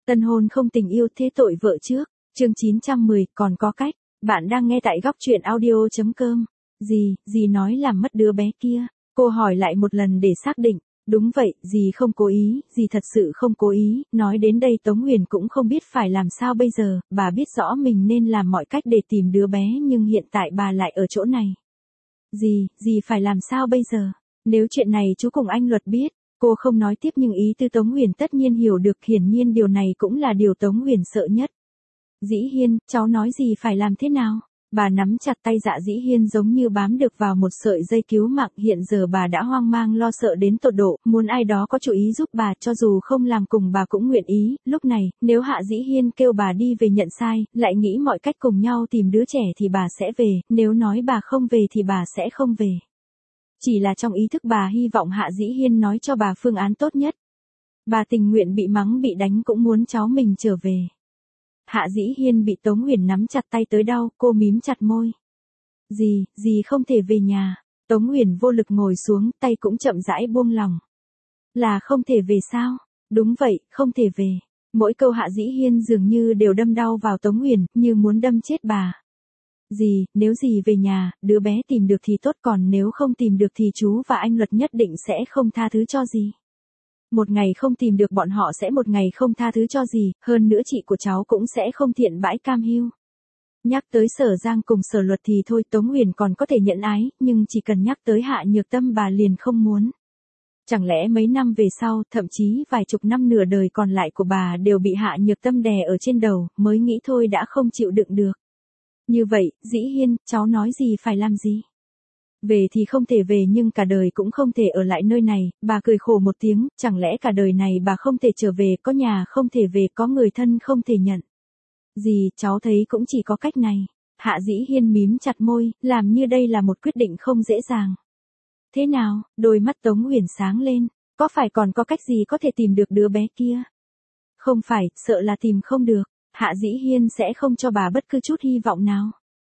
Tân hôn không tình yêu thế tội vợ trước. Chương 910, còn có cách. Bạn đang nghe tại góc truyện audio.com. Dì nói làm mất đứa bé kia. Cô hỏi lại một lần để xác định. Đúng vậy, dì không cố ý, dì thật sự không cố ý. Nói đến đây Tống Huyền cũng không biết phải làm sao bây giờ. Bà biết rõ mình nên làm mọi cách để tìm đứa bé nhưng hiện tại bà lại ở chỗ này. Dì phải làm sao bây giờ? Nếu chuyện này chú cùng anh Luật biết. Cô không nói tiếp nhưng ý tư Tống Huyền tất nhiên hiểu được, hiển nhiên điều này cũng là điều Tống Huyền sợ nhất. Dĩ Hiên, cháu nói gì phải làm thế nào? Bà nắm chặt tay Dạ Dĩ Hiên giống như bám được vào một sợi dây cứu mạng, hiện giờ bà đã hoang mang lo sợ đến tột độ, muốn ai đó có chủ ý giúp bà, cho dù không làm cùng bà cũng nguyện ý. Lúc này, nếu Hạ Dĩ Hiên kêu bà đi về nhận sai, lại nghĩ mọi cách cùng nhau tìm đứa trẻ thì bà sẽ về, nếu nói bà không về thì bà sẽ không về. Chỉ là trong ý thức bà hy vọng Hạ Dĩ Hiên nói cho bà phương án tốt nhất. Bà tình nguyện bị mắng bị đánh cũng muốn cháu mình trở về. Hạ Dĩ Hiên bị Tống Huyền nắm chặt tay tới đau, cô mím chặt môi. Dì không thể về nhà. Tống Huyền vô lực ngồi xuống, tay cũng chậm rãi buông lỏng. Là không thể về sao? Đúng vậy, không thể về. Mỗi câu Hạ Dĩ Hiên dường như đều đâm đau vào Tống Huyền, như muốn đâm chết bà. Nếu dì về nhà, đứa bé tìm được thì tốt, còn nếu không tìm được thì chú và anh Luật nhất định sẽ không tha thứ cho dì. Một ngày không tìm được bọn họ sẽ một ngày không tha thứ cho dì, hơn nữa chị của cháu cũng sẽ không thiện bãi cam hiu. Nhắc tới Sở Giang cùng Sở Luật thì thôi, Tống Huyền còn có thể nhận ái, nhưng chỉ cần nhắc tới Hạ Nhược Tâm bà liền không muốn. Chẳng lẽ mấy năm về sau, thậm chí vài chục năm nửa đời còn lại của bà đều bị Hạ Nhược Tâm đè ở trên đầu, mới nghĩ thôi đã không chịu đựng được. Như vậy, Dĩ Hiên, cháu nói gì phải làm gì? Về thì không thể về nhưng cả đời cũng không thể ở lại nơi này, bà cười khổ một tiếng, chẳng lẽ cả đời này bà không thể trở về, có nhà không thể về, có người thân không thể nhận. Cháu thấy cũng chỉ có cách này. Hạ Dĩ Hiên mím chặt môi, làm như đây là một quyết định không dễ dàng. Thế nào? Đôi mắt Tống Huyền sáng lên, có phải còn có cách gì có thể tìm được đứa bé kia? Không phải, sợ là tìm không được. Hạ Dĩ Hiên sẽ không cho bà bất cứ chút hy vọng nào.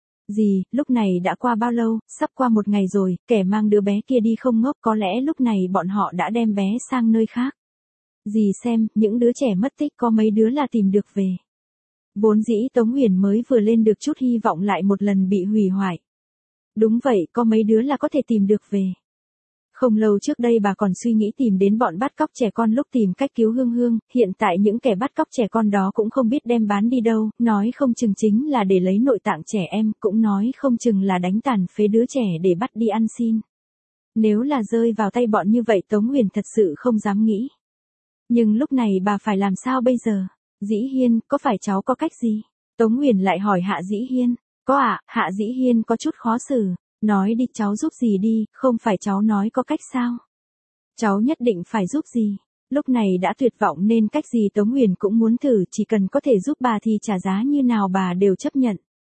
Lúc này đã qua bao lâu, sắp qua một ngày rồi, kẻ mang đứa bé kia đi không ngốc, có lẽ lúc này bọn họ đã đem bé sang nơi khác. Xem, những đứa trẻ mất tích có mấy đứa là tìm được về. Vốn dĩ Tống Huyền mới vừa lên được chút hy vọng lại một lần bị hủy hoại. Đúng vậy, có mấy đứa là có thể tìm được về. Không lâu trước đây bà còn suy nghĩ tìm đến bọn bắt cóc trẻ con lúc tìm cách cứu Hương Hương, hiện tại những kẻ bắt cóc trẻ con đó cũng không biết đem bán đi đâu, nói không chừng chính là để lấy nội tạng trẻ em, cũng nói không chừng là đánh tàn phế đứa trẻ để bắt đi ăn xin. Nếu là rơi vào tay bọn như vậy Tống Huyền thật sự không dám nghĩ. Nhưng lúc này bà phải làm sao bây giờ? Dĩ Hiên, có phải cháu có cách gì? Tống Huyền lại hỏi Hạ Dĩ Hiên. Có ạ, Hạ Dĩ Hiên có chút khó xử. Nói đi cháu giúp gì đi, không phải cháu nói có cách sao? Cháu nhất định phải giúp gì? Lúc này đã tuyệt vọng nên cách gì Tống Huyền cũng muốn thử, chỉ cần có thể giúp bà thì trả giá như nào bà đều chấp nhận.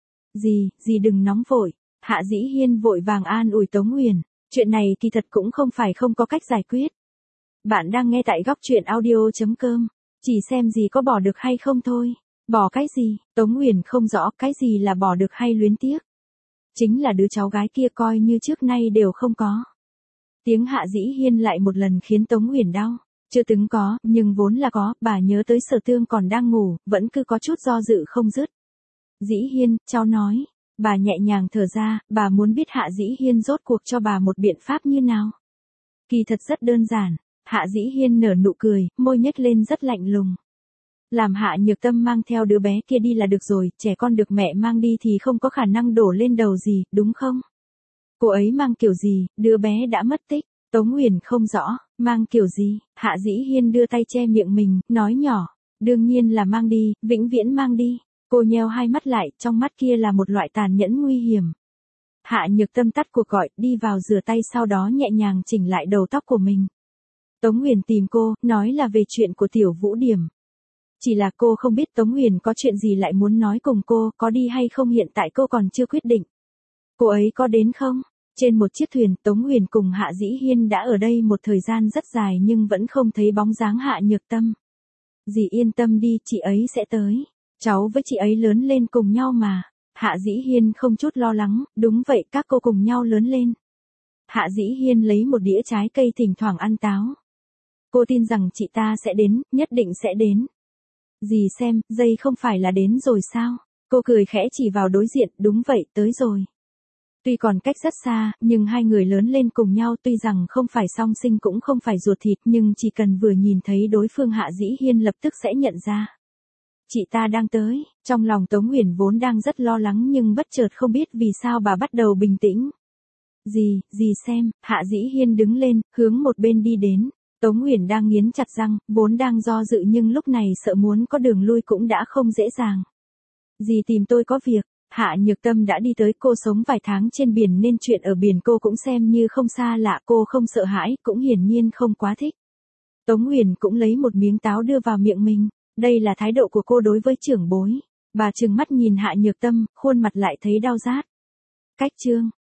Dì đừng nóng vội. Hạ Dĩ Hiên vội vàng an ủi Tống Huyền. Chuyện này kỳ thật cũng không phải không có cách giải quyết. Bạn đang nghe tại góc truyện audio.com. Chỉ xem gì có bỏ được hay không thôi. Bỏ cái gì? Tống Huyền không rõ cái gì là bỏ được hay luyến tiếc. Chính là đứa cháu gái kia coi như trước nay đều không có. Tiếng Hạ Dĩ Hiên lại một lần khiến Tống Huyền đau. Chưa từng có, nhưng vốn là có, bà nhớ tới Sở Tương còn đang ngủ, vẫn cứ có chút do dự không dứt. Dĩ Hiên, cháu nói. Bà nhẹ nhàng thở ra, bà muốn biết Hạ Dĩ Hiên rốt cuộc cho bà một biện pháp như nào. Kỳ thật rất đơn giản. Hạ Dĩ Hiên nở nụ cười, môi nhếch lên rất lạnh lùng. Làm Hạ Nhược Tâm mang theo đứa bé kia đi là được rồi, trẻ con được mẹ mang đi thì không có khả năng đổ lên đầu gì, đúng không? Cô ấy mang kiểu gì, đứa bé đã mất tích, Tống Huyền không rõ, mang kiểu gì, Hạ Dĩ Hiên đưa tay che miệng mình, nói nhỏ, đương nhiên là mang đi, vĩnh viễn mang đi. Cô nheo hai mắt lại, trong mắt kia là một loại tàn nhẫn nguy hiểm. Hạ Nhược Tâm tắt cuộc gọi, đi vào rửa tay sau đó nhẹ nhàng chỉnh lại đầu tóc của mình. Tống Huyền tìm cô, nói là về chuyện của Tiểu Vũ Điểm. Chỉ là cô không biết Tống Huyền có chuyện gì lại muốn nói cùng cô, có đi hay không hiện tại cô còn chưa quyết định. Cô ấy có đến không? Trên một chiếc thuyền, Tống Huyền cùng Hạ Dĩ Hiên đã ở đây một thời gian rất dài nhưng vẫn không thấy bóng dáng Hạ Nhược Tâm. Dì yên tâm đi, chị ấy sẽ tới. Cháu với chị ấy lớn lên cùng nhau mà. Hạ Dĩ Hiên không chút lo lắng, đúng vậy các cô cùng nhau lớn lên. Hạ Dĩ Hiên lấy một đĩa trái cây thỉnh thoảng ăn táo. Cô tin rằng chị ta sẽ đến, nhất định sẽ đến. Dì xem, dây không phải là đến rồi sao? Cô cười khẽ chỉ vào đối diện, đúng vậy, tới rồi. Tuy còn cách rất xa, nhưng hai người lớn lên cùng nhau, tuy rằng không phải song sinh cũng không phải ruột thịt, nhưng chỉ cần vừa nhìn thấy đối phương Hạ Dĩ Hiên lập tức sẽ nhận ra. Chị ta đang tới, trong lòng Tống Uyển vốn đang rất lo lắng nhưng bất chợt không biết vì sao bà bắt đầu bình tĩnh. Dì xem, Hạ Dĩ Hiên đứng lên, hướng một bên đi đến. Tống Uyển đang nghiến chặt răng, vốn đang do dự nhưng lúc này sợ muốn có đường lui cũng đã không dễ dàng. Dì tìm tôi có việc. Hạ Nhược Tâm đã đi tới, cô sống vài tháng trên biển nên chuyện ở biển cô cũng xem như không xa lạ, cô không sợ hãi, cũng hiển nhiên không quá thích. Tống Uyển cũng lấy một miếng táo đưa vào miệng mình, đây là thái độ của cô đối với trưởng bối. Bà trừng mắt nhìn Hạ Nhược Tâm, khuôn mặt lại thấy đau rát. Cách chương